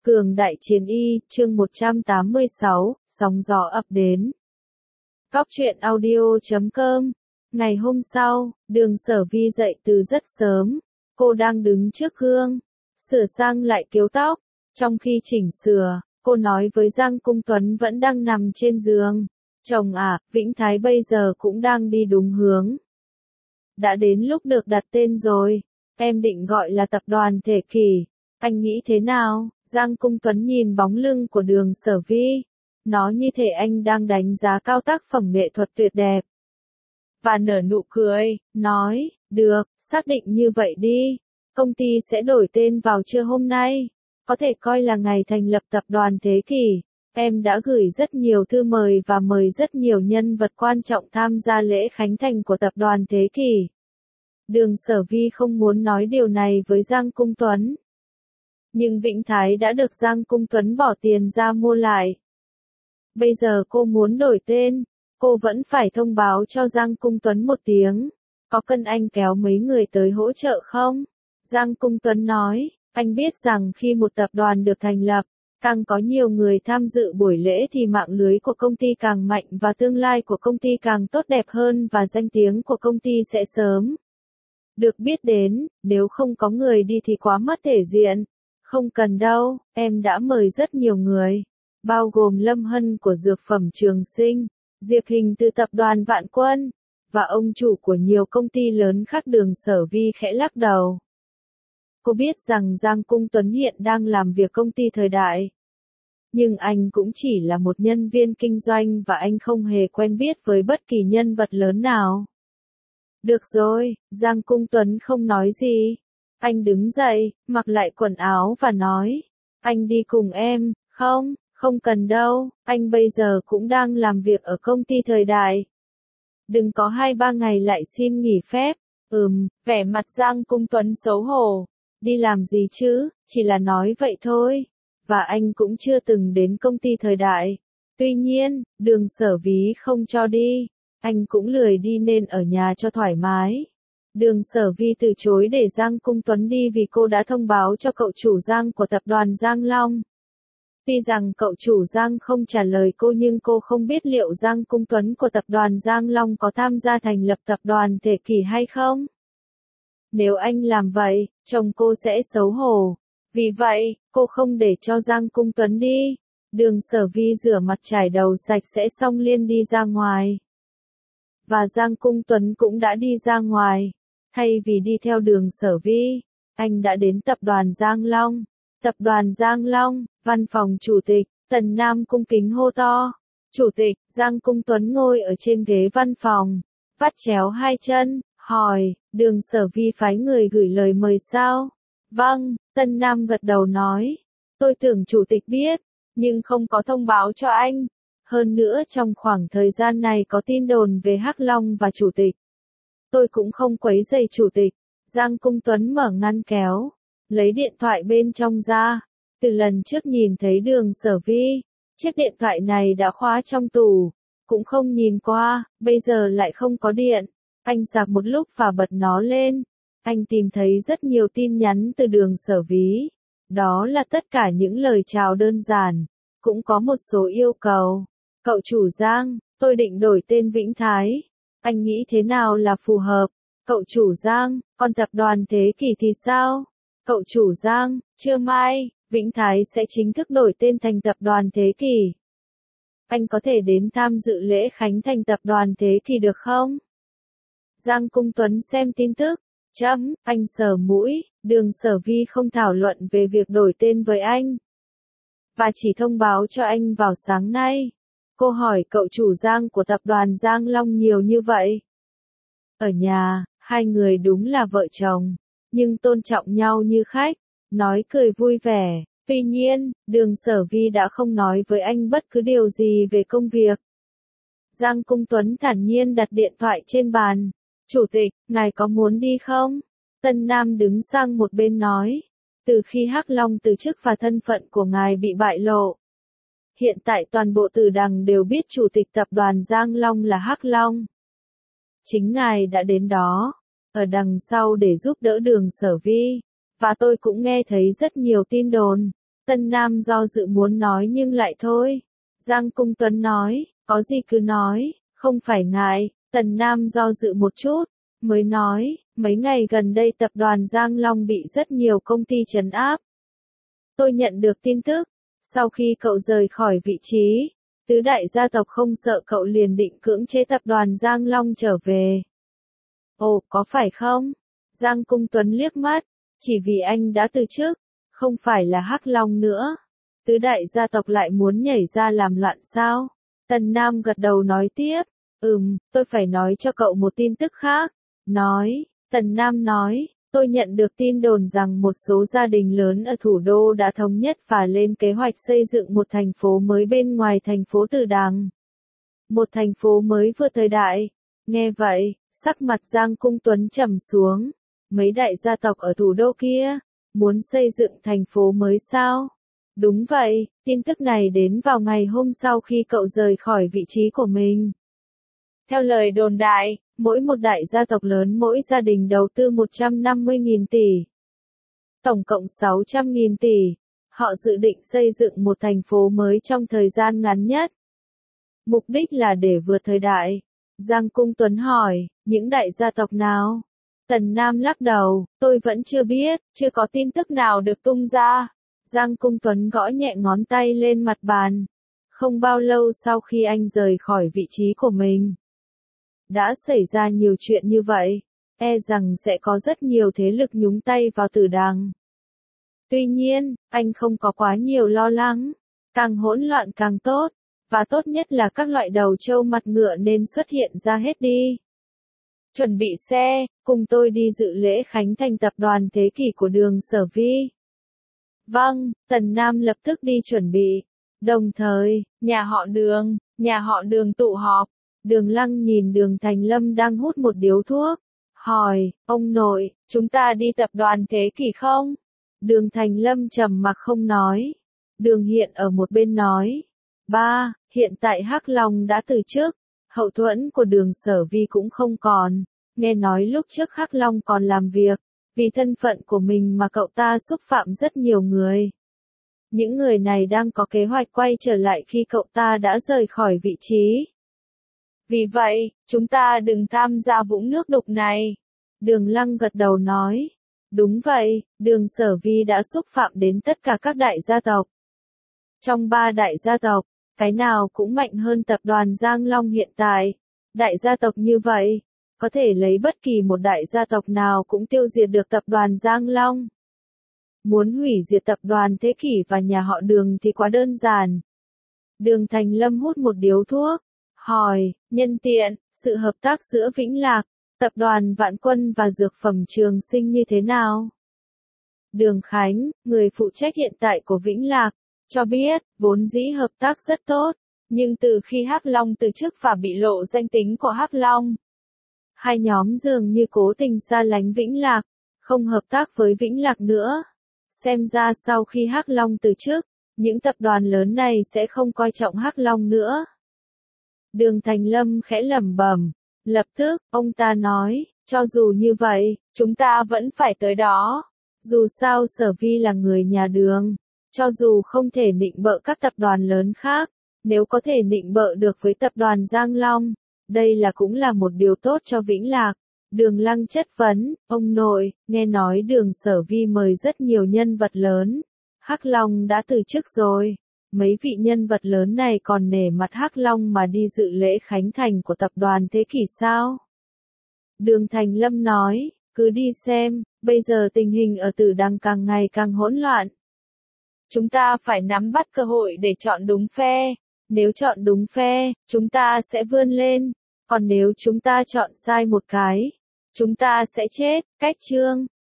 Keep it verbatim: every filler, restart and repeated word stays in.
Cường đại chiến y, chương một trăm tám mươi sáu, sóng gió ập đến. Cóc truyện audio chấm com. Ngày hôm sau, Đường Sở Vi dậy từ rất sớm. Cô đang đứng trước gương, sửa sang lại kiếu tóc. Trong khi chỉnh sửa, cô nói với Giang Cung Tuấn vẫn đang nằm trên giường. Chồng à, Vĩnh Thái bây giờ cũng đang đi đúng hướng. Đã đến lúc được đặt tên rồi. Em định gọi là tập đoàn Thể Kỷ. Anh nghĩ thế nào? Giang Cung Tuấn nhìn bóng lưng của Đường Sở Vi. Nó như thể anh đang đánh giá cao tác phẩm nghệ thuật tuyệt đẹp. Và nở nụ cười, nói, được, xác định như vậy đi. Công ty sẽ đổi tên vào trưa hôm nay. Có thể coi là ngày thành lập tập đoàn Thế Kỷ. Em đã gửi rất nhiều thư mời và mời rất nhiều nhân vật quan trọng tham gia lễ khánh thành của tập đoàn Thế Kỷ. Đường Sở Vi không muốn nói điều này với Giang Cung Tuấn. Nhưng Vĩnh Thái đã được Giang Cung Tuấn bỏ tiền ra mua lại. Bây giờ cô muốn đổi tên, cô vẫn phải thông báo cho Giang Cung Tuấn một tiếng. Có cần anh kéo mấy người tới hỗ trợ không? Giang Cung Tuấn nói, anh biết rằng khi một tập đoàn được thành lập, càng có nhiều người tham dự buổi lễ thì mạng lưới của công ty càng mạnh và tương lai của công ty càng tốt đẹp hơn và danh tiếng của công ty sẽ sớm được biết đến, nếu không có người đi thì quá mất thể diện. Không cần đâu, em đã mời rất nhiều người, bao gồm Lâm Hân của Dược phẩm Trường Sinh, Diệp Hình từ tập đoàn Vạn Quân, và ông chủ của nhiều công ty lớn khác. Đường Sở Vi khẽ lắc đầu. Cô biết rằng Giang Cung Tuấn hiện đang làm việc công ty Thời Đại. Nhưng anh cũng chỉ là một nhân viên kinh doanh và anh không hề quen biết với bất kỳ nhân vật lớn nào. Được rồi, Giang Cung Tuấn không nói gì. Anh đứng dậy, mặc lại quần áo và nói, anh đi cùng em. Không, không cần đâu, anh bây giờ cũng đang làm việc ở công ty Thời Đại. Đừng có hai ba ngày lại xin nghỉ phép. Ừm, vẻ mặt Giang Cung Tuấn xấu hổ. Đi làm gì chứ, chỉ là nói vậy thôi. Và anh cũng chưa từng đến công ty Thời Đại. Tuy nhiên, Đường Sở Vi không cho đi. Anh cũng lười đi nên ở nhà cho thoải mái. Đường Sở Vi từ chối để Giang Cung Tuấn đi vì cô đã thông báo cho cậu chủ Giang của tập đoàn Giang Long. Tuy rằng cậu chủ Giang không trả lời cô nhưng cô không biết liệu Giang Cung Tuấn của tập đoàn Giang Long có tham gia thành lập tập đoàn Thể Kỷ hay không. Nếu anh làm vậy, chồng cô sẽ xấu hổ. Vì vậy, cô không để cho Giang Cung Tuấn đi. Đường Sở Vi rửa mặt trải đầu sạch sẽ xong liền đi ra ngoài. Và Giang Cung Tuấn cũng đã đi ra ngoài. Thay vì đi theo Đường Sở Vi, anh đã đến tập đoàn Giang Long. Tập đoàn Giang Long, văn phòng chủ tịch, Tần Nam cung kính hô to. Chủ tịch, Giang Cung Tuấn ngồi ở trên ghế văn phòng, vắt chéo hai chân, hỏi, Đường Sở Vi phái người gửi lời mời sao? Vâng, Tần Nam gật đầu nói. Tôi tưởng chủ tịch biết, nhưng không có thông báo cho anh. Hơn nữa trong khoảng thời gian này có tin đồn về Hắc Long và chủ tịch. Tôi cũng không quấy rầy chủ tịch. Giang Cung Tuấn mở ngăn kéo, lấy điện thoại bên trong ra. Từ lần trước nhìn thấy Đường Sở Vi, chiếc điện thoại này đã khóa trong tủ, cũng không nhìn qua, bây giờ lại không có điện. Anh sạc một lúc và bật nó lên. Anh tìm thấy rất nhiều tin nhắn từ Đường Sở Vi. Đó là tất cả những lời chào đơn giản, cũng có một số yêu cầu. Cậu chủ Giang, tôi định đổi tên Vĩnh Thái. Anh nghĩ thế nào là phù hợp? Cậu chủ Giang, còn tập đoàn Thế Kỷ thì sao? Cậu chủ Giang, trưa mai, Vĩnh Thái sẽ chính thức đổi tên thành tập đoàn Thế Kỷ. Anh có thể đến tham dự lễ khánh thành tập đoàn Thế Kỷ được không? Giang Cung Tuấn xem tin tức. Chấm, anh sờ mũi. Đường Sở Vi không thảo luận về việc đổi tên với anh. Và chỉ thông báo cho anh vào sáng nay. Cô hỏi cậu chủ Giang của tập đoàn Giang Long nhiều như vậy. Ở nhà, hai người đúng là vợ chồng, nhưng tôn trọng nhau như khách, nói cười vui vẻ. Tuy nhiên, Đường Sở Vi đã không nói với anh bất cứ điều gì về công việc. Giang Cung Tuấn thản nhiên đặt điện thoại trên bàn. Chủ tịch, ngài có muốn đi không? Tân Nam đứng sang một bên nói. Từ khi Hắc Long từ chức và thân phận của ngài bị bại lộ, hiện tại toàn bộ Từ Đằng đều biết chủ tịch tập đoàn Giang Long là Hắc Long. Chính ngài đã đến đó, ở đằng sau để giúp đỡ Đường Sở Vi, và tôi cũng nghe thấy rất nhiều tin đồn. Tân Nam do dự muốn nói nhưng lại thôi. Giang Cung Tuấn nói, có gì cứ nói, không phải ngại. Tần Nam do dự một chút, mới nói, mấy ngày gần đây tập đoàn Giang Long bị rất nhiều công ty trấn áp. Tôi nhận được tin tức, sau khi cậu rời khỏi vị trí, tứ đại gia tộc không sợ cậu liền định cưỡng chế tập đoàn Giang Long trở về. Ồ, có phải không? Giang Cung Tuấn liếc mắt, chỉ vì anh đã từ chức, không phải là Hắc Long nữa. Tứ đại gia tộc lại muốn nhảy ra làm loạn sao? Tần Nam gật đầu nói tiếp, ừm, tôi phải nói cho cậu một tin tức khác. Nói, Tần Nam nói, tôi nhận được tin đồn rằng một số gia đình lớn ở thủ đô đã thống nhất và lên kế hoạch xây dựng một thành phố mới bên ngoài thành phố Từ Đằng. Một thành phố mới vừa thời đại. Nghe vậy, sắc mặt Giang Cung Tuấn trầm xuống. Mấy đại gia tộc ở thủ đô kia, muốn xây dựng thành phố mới sao? Đúng vậy, tin tức này đến vào ngày hôm sau khi cậu rời khỏi vị trí của mình. Theo lời đồn đại, mỗi một đại gia tộc lớn mỗi gia đình đầu tư một trăm năm mươi nghìn tỷ. Tổng cộng sáu trăm nghìn tỷ. Họ dự định xây dựng một thành phố mới trong thời gian ngắn nhất. Mục đích là để vượt thời đại. Giang Cung Tuấn hỏi, những đại gia tộc nào? Tần Nam lắc đầu, tôi vẫn chưa biết, chưa có tin tức nào được tung ra. Giang Cung Tuấn gõ nhẹ ngón tay lên mặt bàn. Không bao lâu sau khi anh rời khỏi vị trí của mình, đã xảy ra nhiều chuyện như vậy, e rằng sẽ có rất nhiều thế lực nhúng tay vào Tử Đằng. Tuy nhiên, anh không có quá nhiều lo lắng, càng hỗn loạn càng tốt, và tốt nhất là các loại đầu trâu mặt ngựa nên xuất hiện ra hết đi. Chuẩn bị xe, cùng tôi đi dự lễ khánh thành tập đoàn thế kỷ của Đường Sở Vi. Vâng, Tần Nam lập tức đi chuẩn bị. Đồng thời, nhà họ Đường, nhà họ Đường tụ họp. Đường Lăng nhìn Đường Thành Lâm đang hút một điếu thuốc, hỏi, ông nội, chúng ta đi tập đoàn thế kỷ không? Đường Thành Lâm trầm mặc không nói. Đường Hiện ở một bên nói, ba, hiện tại Hắc Long đã từ chức, hậu thuẫn của Đường Sở Vi cũng không còn. Nghe nói lúc trước Hắc Long còn làm việc, vì thân phận của mình mà cậu ta xúc phạm rất nhiều người. Những người này đang có kế hoạch quay trở lại khi cậu ta đã rời khỏi vị trí. Vì vậy, chúng ta đừng tham gia vũng nước đục này. Đường Lăng gật đầu nói. Đúng vậy, Đường Sở Vi đã xúc phạm đến tất cả các đại gia tộc. Trong ba đại gia tộc, cái nào cũng mạnh hơn tập đoàn Giang Long hiện tại. Đại gia tộc như vậy, có thể lấy bất kỳ một đại gia tộc nào cũng tiêu diệt được tập đoàn Giang Long. Muốn hủy diệt tập đoàn Thế Kỷ và nhà họ Đường thì quá đơn giản. Đường Thành Lâm hút một điếu thuốc, hỏi, nhân tiện, sự hợp tác giữa Vĩnh Lạc, tập đoàn Vạn Quân và Dược phẩm Trường Sinh như thế nào? Đường Khánh, người phụ trách hiện tại của Vĩnh Lạc, cho biết, vốn dĩ hợp tác rất tốt, nhưng từ khi Hắc Long từ chức và bị lộ danh tính của Hắc Long, hai nhóm dường như cố tình xa lánh Vĩnh Lạc, không hợp tác với Vĩnh Lạc nữa. Xem ra sau khi Hắc Long từ chức, những tập đoàn lớn này sẽ không coi trọng Hắc Long nữa. Đường Thành Lâm khẽ lẩm bẩm, lập tức, ông ta nói, cho dù như vậy, chúng ta vẫn phải tới đó. Dù sao Sở Vi là người nhà Đường, cho dù không thể nịnh bợ các tập đoàn lớn khác, nếu có thể nịnh bợ được với tập đoàn Giang Long, đây là cũng là một điều tốt cho Vĩnh Lạc. Đường Lăng chất vấn, ông nội, nghe nói Đường Sở Vi mời rất nhiều nhân vật lớn. Hắc Long đã từ chức rồi. Mấy vị nhân vật lớn này còn nể mặt Hắc Long mà đi dự lễ khánh thành của tập đoàn Thế Kỷ sao? Đường Thành Lâm nói, cứ đi xem, bây giờ tình hình ở Tử Đằng càng ngày càng hỗn loạn. Chúng ta phải nắm bắt cơ hội để chọn đúng phe. Nếu chọn đúng phe, chúng ta sẽ vươn lên. Còn nếu chúng ta chọn sai một cái, chúng ta sẽ chết. Cách chương